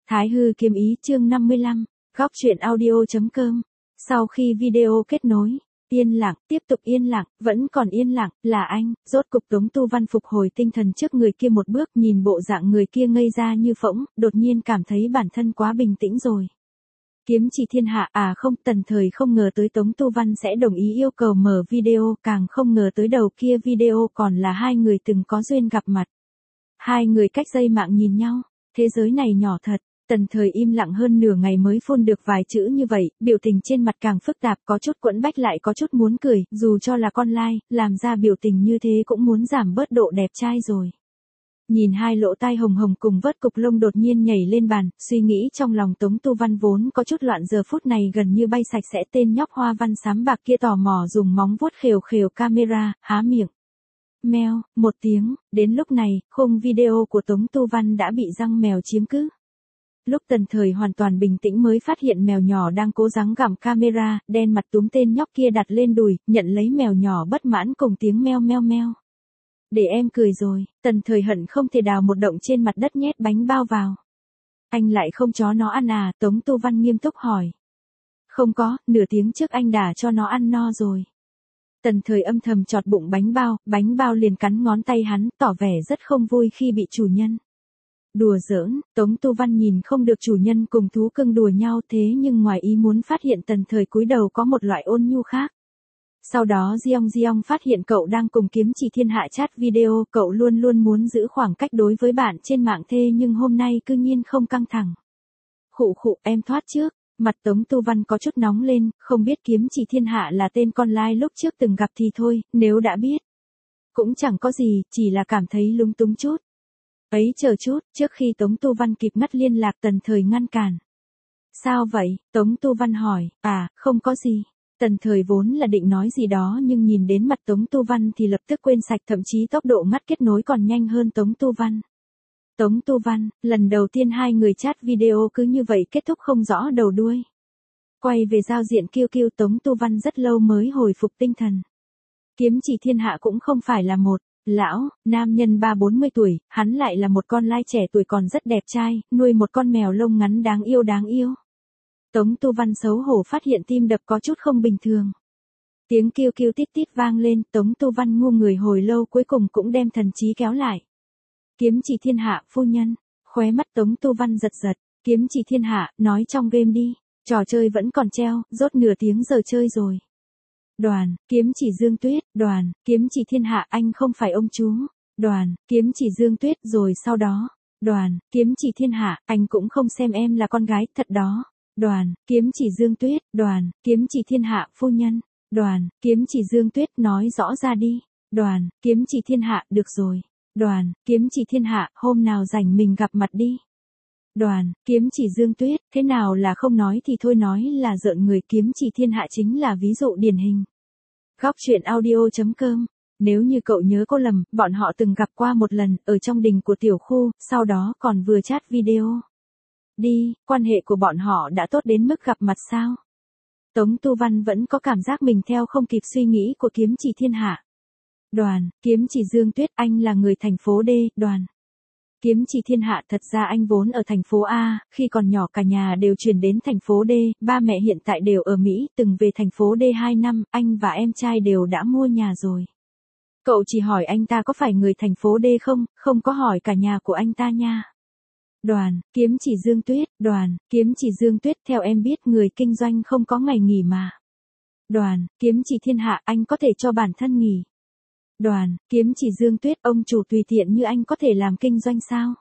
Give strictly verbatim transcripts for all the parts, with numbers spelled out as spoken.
Thái hư kiếm ý chương năm mươi lăm, góc truyện audio.com. Sau khi video kết nối, yên lặng, tiếp tục yên lặng, vẫn còn yên lặng, là anh, rốt cục Tống Tu Văn phục hồi tinh thần trước người kia một bước, nhìn bộ dạng người kia ngây ra như phỗng, đột nhiên cảm thấy bản thân quá bình tĩnh rồi. Kiếm chỉ thiên hạ, à không, Tần Thời không ngờ tới Tống Tu Văn sẽ đồng ý yêu cầu mở video, càng không ngờ tới đầu kia video còn là hai người từng có duyên gặp mặt. Hai người cách dây mạng nhìn nhau, thế giới này nhỏ thật. Tần Thời im lặng hơn nửa ngày mới phun được vài chữ như vậy, biểu tình trên mặt càng phức tạp, có chút quẫn bách lại có chút muốn cười, dù cho là con lai, làm ra biểu tình như thế cũng muốn giảm bớt độ đẹp trai rồi. Nhìn hai lỗ tai hồng hồng cùng vớt cục lông đột nhiên nhảy lên bàn, suy nghĩ trong lòng Tống Tu Văn vốn có chút loạn giờ phút này gần như bay sạch sẽ, tên nhóc hoa văn xám bạc kia tò mò dùng móng vuốt khều khều camera, há miệng. Meo, một tiếng, đến lúc này, khung video của Tống Tu Văn đã bị răng mèo chiếm cứ. Lúc Tần Thời hoàn toàn bình tĩnh mới phát hiện mèo nhỏ đang cố gắng gặm camera, đen mặt túm tên nhóc kia đặt lên đùi, nhận lấy mèo nhỏ bất mãn cùng tiếng meo meo meo. Để em cười rồi, Tần Thời hận không thể đào một động trên mặt đất nhét bánh bao vào. Anh lại không cho nó ăn à, Tống Tu Văn nghiêm túc hỏi. Không có, nửa tiếng trước anh đã cho nó ăn no rồi. Tần Thời âm thầm chọt bụng bánh bao, bánh bao liền cắn ngón tay hắn, tỏ vẻ rất không vui khi bị chủ nhân. Đùa giỡn, Tống Tu Văn nhìn không được chủ nhân cùng thú cưng đùa nhau thế nhưng ngoài ý muốn phát hiện Tần Thời cúi đầu có một loại ôn nhu khác. Sau đó Giong Giong phát hiện cậu đang cùng Kiếm Chỉ Thiên Hạ chat video, cậu luôn luôn muốn giữ khoảng cách đối với bạn trên mạng thế nhưng hôm nay cư nhiên không căng thẳng. Khụ khụ, em thoát trước, mặt Tống Tu Văn có chút nóng lên, không biết Kiếm Chỉ Thiên Hạ là tên con lai lúc trước từng gặp thì thôi, nếu đã biết. Cũng chẳng có gì, chỉ là cảm thấy lúng túng chút. Ấy chờ chút, trước khi Tống Tu Văn kịp ngắt liên lạc Tần Thời ngăn cản. Sao vậy? Tống Tu Văn hỏi, à, không có gì. Tần Thời vốn là định nói gì đó nhưng nhìn đến mặt Tống Tu Văn thì lập tức quên sạch, thậm chí tốc độ ngắt kết nối còn nhanh hơn Tống Tu Văn. Tống Tu Văn, lần đầu tiên hai người chat video cứ như vậy kết thúc không rõ đầu đuôi. Quay về giao diện kiu kiu, Tống Tu Văn rất lâu mới hồi phục tinh thần. Kiếm Chỉ Thiên Hạ cũng không phải là một lão, nam nhân ba bốn mươi tuổi, hắn lại là một con lai trẻ tuổi còn rất đẹp trai, nuôi một con mèo lông ngắn đáng yêu đáng yêu. Tống Tu Văn xấu hổ phát hiện tim đập có chút không bình thường. Tiếng kêu kêu tít tít vang lên, Tống Tu Văn ngu người hồi lâu cuối cùng cũng đem thần trí kéo lại. Kiếm Chỉ Thiên Hạ, phu nhân, khóe mắt Tống Tu Văn giật giật, Kiếm Chỉ Thiên Hạ, nói trong game đi, trò chơi vẫn còn treo, rốt nửa tiếng giờ chơi rồi. Đoàn, Kiếm Chỉ Dương Tuyết, Đoàn, Kiếm Chỉ Thiên Hạ, anh không phải ông chú. Đoàn, Kiếm Chỉ Dương Tuyết, rồi sau đó. Đoàn, Kiếm Chỉ Thiên Hạ, anh cũng không xem em là con gái, thật đó. Đoàn, Kiếm Chỉ Dương Tuyết, Đoàn, Kiếm Chỉ Thiên Hạ, phu nhân. Đoàn, Kiếm Chỉ Dương Tuyết, nói rõ ra đi. Đoàn, Kiếm Chỉ Thiên Hạ, được rồi. Đoàn, Kiếm Chỉ Thiên Hạ, hôm nào rảnh mình gặp mặt đi. Đoàn, Kiếm Chỉ Dương Tuyết, thế nào là không nói thì thôi, nói là giỡn người. Kiếm Chỉ Thiên Hạ chính là ví dụ điển hình. Góc truyện audio.com. Nếu như cậu nhớ có lầm, bọn họ từng gặp qua một lần, ở trong đình của tiểu khu, sau đó còn vừa chat video. Đi, quan hệ của bọn họ đã tốt đến mức gặp mặt sao? Tống Tu Văn vẫn có cảm giác mình theo không kịp suy nghĩ của Kiếm Chỉ Thiên Hạ. Đoàn, Kiếm Chỉ Dương Tuyết, anh là người thành phố D, Đoàn. Kiếm Chỉ Thiên Hạ, thật ra anh vốn ở thành phố A, khi còn nhỏ cả nhà đều chuyển đến thành phố D, ba mẹ hiện tại đều ở Mỹ, từng về thành phố D hai năm, anh và em trai đều đã mua nhà rồi. Cậu chỉ hỏi anh ta có phải người thành phố D không, không có hỏi cả nhà của anh ta nha. Đoàn, Kiếm Chỉ Dương Tuyết, Đoàn, Kiếm Chỉ Dương Tuyết, theo em biết người kinh doanh không có ngày nghỉ mà. Đoàn, Kiếm Chỉ Thiên Hạ, anh có thể cho bản thân nghỉ. Đoàn, Kiếm Chỉ Dương Tuyết, ông chủ tùy tiện như anh có thể làm kinh doanh sao?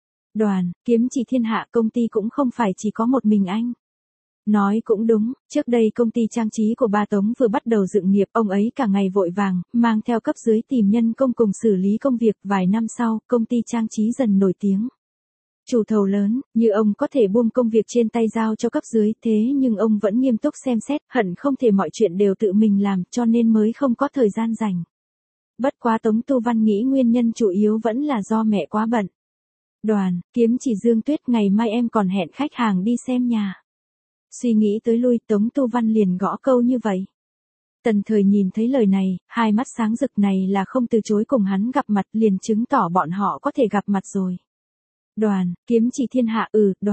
Đoàn, Kiếm Chỉ Thiên Hạ, công ty cũng không phải chỉ có một mình anh. Nói cũng đúng, trước đây công ty trang trí của ba Tống vừa bắt đầu dựng nghiệp, ông ấy cả ngày vội vàng, mang theo cấp dưới tìm nhân công cùng xử lý công việc, vài năm sau, công ty trang trí dần nổi tiếng. Chủ thầu lớn, như ông có thể buông công việc trên tay giao cho cấp dưới, thế nhưng ông vẫn nghiêm túc xem xét, hận không thể mọi chuyện đều tự mình làm, cho nên mới không có thời gian rảnh. Bất quá Tống Tu Văn nghĩ nguyên nhân chủ yếu vẫn là do mẹ quá bận. Đoàn, Kiếm Chỉ Dương Tuyết, ngày mai em còn hẹn khách hàng đi xem nhà. Suy nghĩ tới lui, Tống Tu Văn liền gõ câu như vậy. Tần Thời nhìn thấy lời này, hai mắt sáng rực, này là không từ chối cùng hắn gặp mặt, liền chứng tỏ bọn họ có thể gặp mặt rồi. Đoàn, Kiếm Chỉ Thiên Hạ, ừ, Đoàn,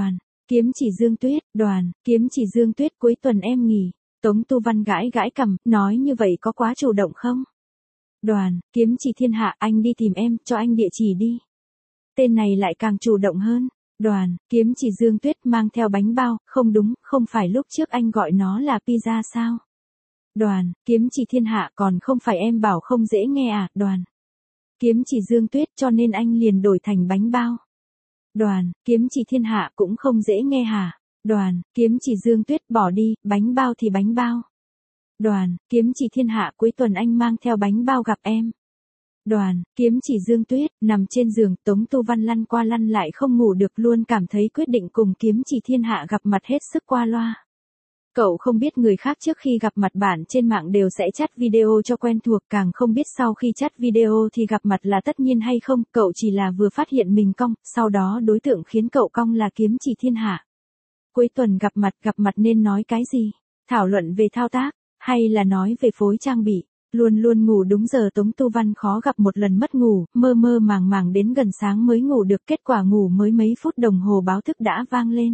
Kiếm Chỉ Dương Tuyết, đoàn, Kiếm Chỉ Dương Tuyết cuối tuần em nghỉ. Tống Tu Văn gãi gãi cằm, nói như vậy có quá chủ động không? Đoàn, Kiếm Chỉ Thiên Hạ, anh đi tìm em, cho anh địa chỉ đi. Tên này lại càng chủ động hơn. Đoàn, Kiếm Chỉ Dương Tuyết mang theo bánh bao, không đúng, không phải lúc trước anh gọi nó là pizza sao? Đoàn, Kiếm Chỉ Thiên Hạ, còn không phải em bảo không dễ nghe à? Đoàn, Kiếm Chỉ Dương Tuyết, cho nên anh liền đổi thành bánh bao. Đoàn, Kiếm Chỉ Thiên Hạ cũng không dễ nghe hả? Đoàn, Kiếm Chỉ Dương Tuyết, bỏ đi, bánh bao thì bánh bao. Đoàn, Kiếm Chỉ Thiên Hạ, cuối tuần anh mang theo bánh bao gặp em. Đoàn, Kiếm Chỉ Dương Tuyết, nằm trên giường, Tống Tu Văn lăn qua lăn lại không ngủ được, luôn cảm thấy quyết định cùng Kiếm Chỉ Thiên Hạ gặp mặt hết sức qua loa. Cậu không biết người khác trước khi gặp mặt bạn trên mạng đều sẽ chat video cho quen thuộc, càng không biết sau khi chat video thì gặp mặt là tất nhiên hay không, cậu chỉ là vừa phát hiện mình cong, sau đó đối tượng khiến cậu cong là Kiếm Chỉ Thiên Hạ. Cuối tuần gặp mặt, gặp mặt nên nói cái gì? Thảo luận về thao tác, hay là nói về phối trang bị? Luôn luôn ngủ đúng giờ Tống Tu Văn khó gặp một lần mất ngủ, mơ mơ màng màng đến gần sáng mới ngủ được, kết quả ngủ mới mấy phút đồng hồ báo thức đã vang lên.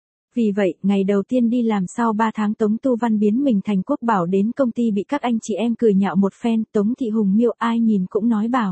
Vì vậy, ngày đầu tiên đi làm sau ba tháng Tống Tu Văn biến mình thành quốc bảo, đến công ty bị các anh chị em cười nhạo một phen, Tống Thị Hùng Miêu ai nhìn cũng nói bảo.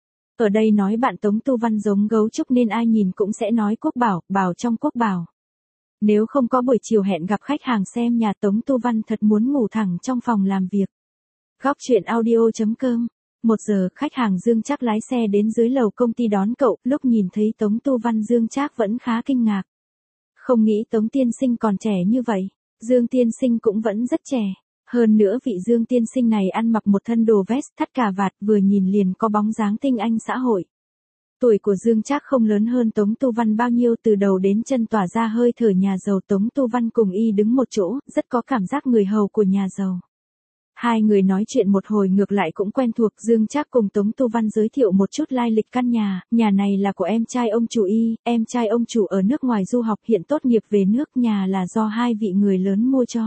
Ở đây nói bạn Tống Tu Văn giống gấu trúc nên ai nhìn cũng sẽ nói quốc bảo, bảo trong quốc bảo. Nếu không có buổi chiều hẹn gặp khách hàng xem nhà, Tống Tu Văn thật muốn ngủ thẳng trong phòng làm việc. Góc truyện audio.com. Một giờ, khách hàng Dương Trác lái xe đến dưới lầu công ty đón cậu, lúc nhìn thấy Tống Tu Văn Dương Trác vẫn khá kinh ngạc. Không nghĩ Tống tiên sinh còn trẻ như vậy. Dương tiên sinh cũng vẫn rất trẻ. Hơn nữa vị Dương tiên sinh này ăn mặc một thân đồ vest thắt cà vạt, vừa nhìn liền có bóng dáng tinh anh xã hội. Tuổi của Dương Trác không lớn hơn Tống Tu Văn bao nhiêu, từ đầu đến chân tỏa ra hơi thở nhà giàu. Tống Tu Văn cùng y đứng một chỗ, rất có cảm giác người hầu của nhà giàu. Hai người nói chuyện một hồi ngược lại cũng quen thuộc, Dương Trác cùng Tống Tu Văn giới thiệu một chút lai lịch căn nhà, nhà này là của em trai ông chủ y, em trai ông chủ ở nước ngoài du học hiện tốt nghiệp về nước, nhà là do hai vị người lớn mua cho.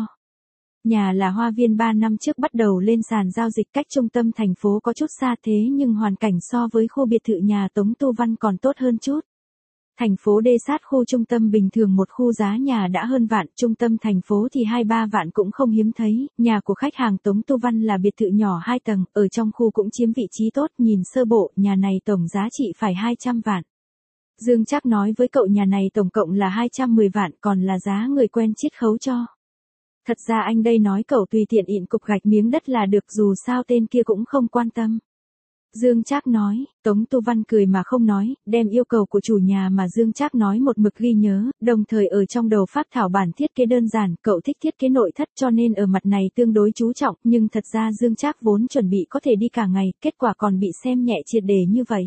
Nhà là hoa viên ba năm trước bắt đầu lên sàn giao dịch, cách trung tâm thành phố có chút xa, thế nhưng hoàn cảnh so với khu biệt thự nhà Tống Tu Văn còn tốt hơn chút. Thành phố D sát khu trung tâm bình thường một khu giá nhà đã hơn vạn, trung tâm thành phố thì hai ba vạn cũng không hiếm thấy. Nhà của khách hàng Tống Tu Văn là biệt thự nhỏ hai tầng, ở trong khu cũng chiếm vị trí tốt, nhìn sơ bộ, nhà này tổng giá trị phải hai trăm vạn. Dương Trác nói với cậu nhà này tổng cộng là hai trăm mười vạn, còn là giá người quen chiết khấu cho. Thật ra anh đây nói cậu tùy tiện ịn cục gạch miếng đất là được, dù sao tên kia cũng không quan tâm. Dương Trác nói, Tống Tu Văn cười mà không nói, đem yêu cầu của chủ nhà mà Dương Trác nói một mực ghi nhớ, đồng thời ở trong đầu phát thảo bản thiết kế đơn giản, cậu thích thiết kế nội thất cho nên ở mặt này tương đối chú trọng, nhưng thật ra Dương Trác vốn chuẩn bị có thể đi cả ngày, kết quả còn bị xem nhẹ triệt để như vậy.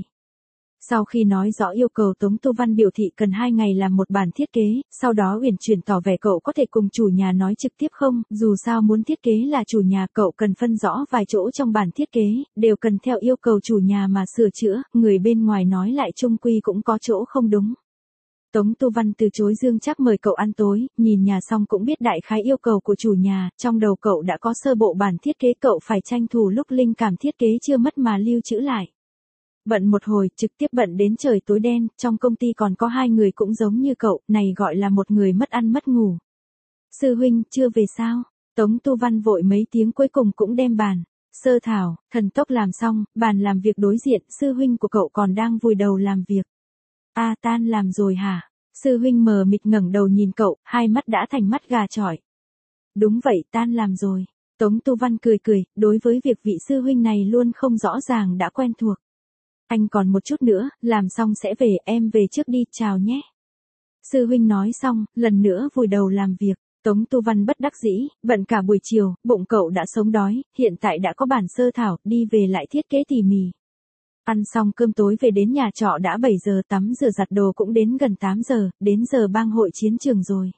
Sau khi nói rõ yêu cầu, Tống Tu Văn biểu thị cần hai ngày làm một bản thiết kế, sau đó uyển chuyển tỏ vẻ cậu có thể cùng chủ nhà nói trực tiếp không, dù sao muốn thiết kế là chủ nhà, cậu cần phân rõ vài chỗ trong bản thiết kế, đều cần theo yêu cầu chủ nhà mà sửa chữa, người bên ngoài nói lại chung quy cũng có chỗ không đúng. Tống Tu Văn từ chối Dương Trác mời cậu ăn tối, nhìn nhà xong cũng biết đại khái yêu cầu của chủ nhà, trong đầu cậu đã có sơ bộ bản thiết kế, cậu phải tranh thủ lúc linh cảm thiết kế chưa mất mà lưu trữ lại. Bận một hồi, trực tiếp bận đến trời tối đen, trong công ty còn có hai người cũng giống như cậu, này gọi là một người mất ăn mất ngủ. Sư huynh, chưa về sao? Tống Tu Văn vội mấy tiếng cuối cùng cũng đem bàn sơ thảo, thần tốc làm xong, bàn làm việc đối diện, sư huynh của cậu còn đang vùi đầu làm việc. A à, tan làm rồi hả? Sư huynh mờ mịt ngẩng đầu nhìn cậu, hai mắt đã thành mắt gà chọi. Đúng vậy, tan làm rồi. Tống Tu Văn cười cười, đối với việc vị sư huynh này luôn không rõ ràng đã quen thuộc. Anh còn một chút nữa, làm xong sẽ về, em về trước đi, chào nhé. Sư huynh nói xong, lần nữa vùi đầu làm việc. Tống Tu Văn bất đắc dĩ, bận cả buổi chiều, bụng cậu đã sống đói, hiện tại đã có bản sơ thảo, đi về lại thiết kế tỉ mỉ. Ăn xong cơm tối về đến nhà trọ đã bảy giờ, tắm rửa giặt đồ cũng đến gần tám giờ, đến giờ bang hội chiến trường rồi.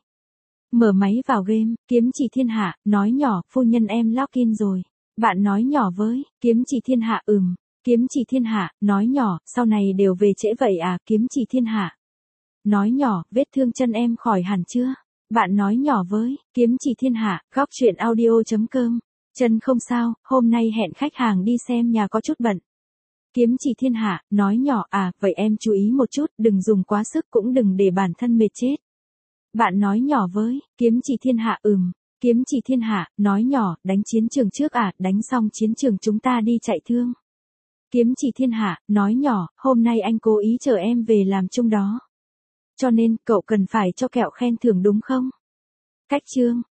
Mở máy vào game, Kiếm Chỉ Thiên Hạ, nói nhỏ, phu nhân em login rồi. Bạn nói nhỏ với, Kiếm Chỉ Thiên Hạ ừm. Kiếm Chỉ Thiên Hạ, nói nhỏ, sau này đều về trễ vậy à, Kiếm Chỉ Thiên Hạ. Nói nhỏ, vết thương chân em khỏi hẳn chưa? Bạn nói nhỏ với, Kiếm Chỉ Thiên Hạ, góc truyện audio.com. Chân không sao, hôm nay hẹn khách hàng đi xem nhà có chút bận. Kiếm Chỉ Thiên Hạ, nói nhỏ à, vậy em chú ý một chút, đừng dùng quá sức cũng đừng để bản thân mệt chết. Bạn nói nhỏ với, kiếm chỉ thiên hạ ừm. Kiếm chỉ thiên hạ, nói nhỏ, đánh chiến trường trước à, đánh xong chiến trường chúng ta đi chạy thương. Kiếm chỉ thiên hạ, nói nhỏ, hôm nay anh cố ý chờ em về làm chung đó. Cho nên, cậu cần phải cho kẹo khen thưởng đúng không? Cách chương